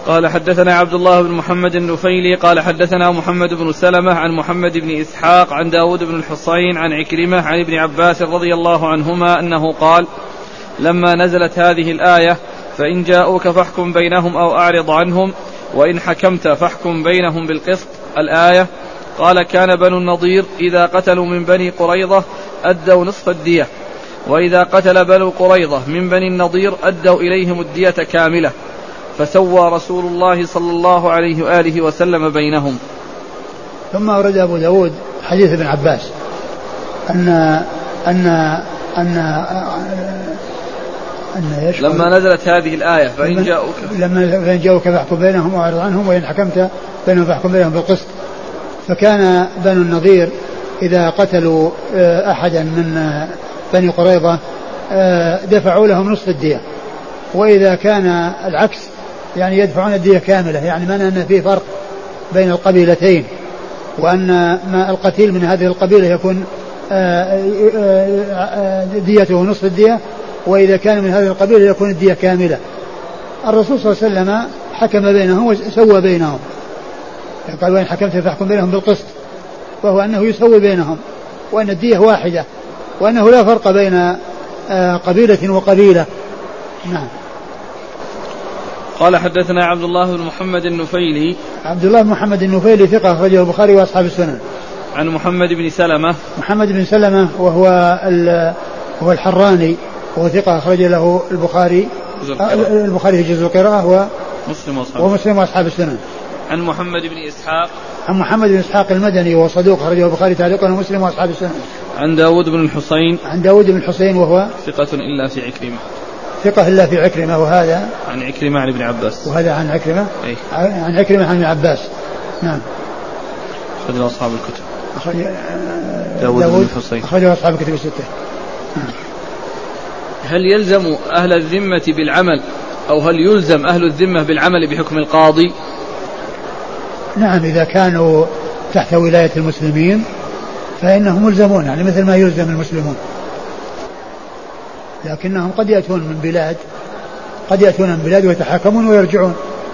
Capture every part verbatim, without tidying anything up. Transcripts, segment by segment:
قال حدثنا عبد الله بن محمد النفيلي قال حدثنا محمد بن سلمة عن محمد بن إسحاق عن داود بن الحصين عن عكرمة عن ابن عباس رضي الله عنهما أنه قال لما نزلت هذه الآية فإن جاءوك فاحكم بينهم أو أعرض عنهم وإن حكمت فاحكم بينهم بالقسط الآية، قال كان بنو النضير إذا قتلوا من بني قريظة أدوا نصف الدية، وإذا قتل بنو قريظة من بني النضير أدوا إليهم الدية كاملة، فسوى رسول الله صلى الله عليه وآله وسلم بينهم. ثم أورد أبو داود حديث ابن عباس أن أن أن, أن لما نزلت هذه الآية فإن جاءوك لما فإن جاءوك فاحكم بينهم وأعرض عنهم وإن حكمت بينهم فاحكم بينهم بالقسط. فكان بنو النضير إذا قتلوا أحدا من بني قريظة دفعوا لهم نصف الدية، وإذا كان العكس يعني يدفعون الدية كاملة، يعني معنى أن فيه فرق بين القبيلتين، وأن ما القتيل من هذه القبيلة يكون ديته نصف الدية، وإذا كان من هذه القبيلة يكون الدية كاملة. الرسول صلى الله عليه وسلم حكم بينهم وسوى بينهم، قال وإن حكمت فاحكم بينهم بالقسط، وهو أنه يسوي بينهم، وأن الدية واحدة، وأنه لا فرق بين قبيلة وقبيلة. نعم. قال حدثنا عبد الله بن محمد النفيلي عبد الله بن محمد النفيلي ثقة أخرجه البخاري وأصحاب السنن. عن محمد بن سلمة محمد بن سلمة وهو هو الحراني وهو ثقة أخرج له البخاري البخاري في جزء القراءة هو مسلم وأصحاب ومسلم وأصحاب السنن. عن محمد بن إسحاق عن محمد بن إسحاق المدني وهو صدوق أخرجه البخاري تعليقا ومسلم وأصحاب السنن. عن داود بن الحصين عن داود بن الحصين وهو ثقة إلا في عكرمة ثقة إلا في عكرمة وهذا عن عكرمة عن ابن عباس وهذا عن عكرمة أي. عن عكرمة عن ابن عباس. نعم. أخرج أصحاب الكتب أخرج داود, داود بن الحصين أخرج أصحاب الكتب الستة. هل يلزم أهل الذمة بالعمل أو هل يلزم أهل الذمة بالعمل بحكم القاضي؟ نعم، إذا كانوا تحت ولاية المسلمين فإنهم ملزمون، يعني مثل ما يلزم المسلمون، لكنهم قد يأتون من بلاد قد يأتون من بلاد ويتحاكمون ويرجعون،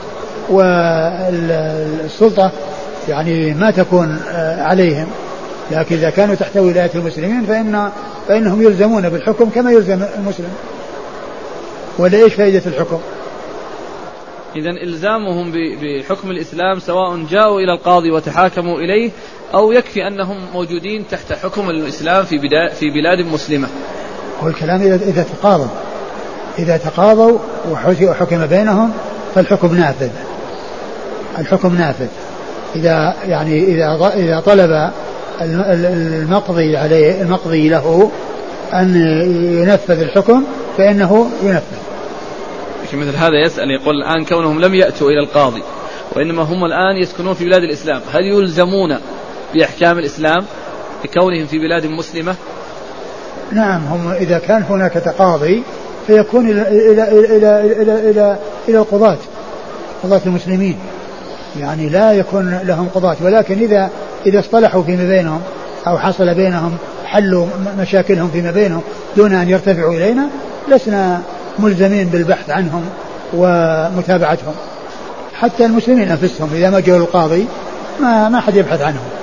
والسلطة يعني ما تكون عليهم، لكن إذا كانوا تحت ولاية المسلمين فإن فإنهم يلزمون بالحكم كما يلزم المسلم. ولا إيش فائدة الحكم؟ إذن إلزامهم بحكم الإسلام سواء جاءوا إلى القاضي وتحاكموا إليه أو يكفي أنهم موجودين تحت حكم الإسلام في في بلاد مسلمة. والكلام إذا تقاضوا إذا تقاضوا وحكم بينهم فالحكم نافذ الحكم نافذ إذا يعني إذا إذا طلب المقضي عليه المقضي له أن ينفذ الحكم فإنه ينفذ. مثل هذا يسأل يقول الآن كونهم لم يأتوا إلى القاضي وإنما هم الآن يسكنون في بلاد الإسلام، هل يلزمون بأحكام الإسلام لكونهم في بلاد مسلمة؟ نعم، هم إذا كان هناك تقاضي فيكون إلى إلى إلى إلى إلى إلى, إلى القضاة قضاة المسلمين، يعني لا يكون لهم قضاة، ولكن إذا إذا اصطلحوا فيما بينهم أو حصل بينهم حلوا مشاكلهم فيما بينهم دون أن يرتفعوا إلينا لسنا ملزمين بالبحث عنهم ومتابعتهم. حتى المسلمين أنفسهم إذا ما جاءوا القاضي ما ما حد يبحث عنهم.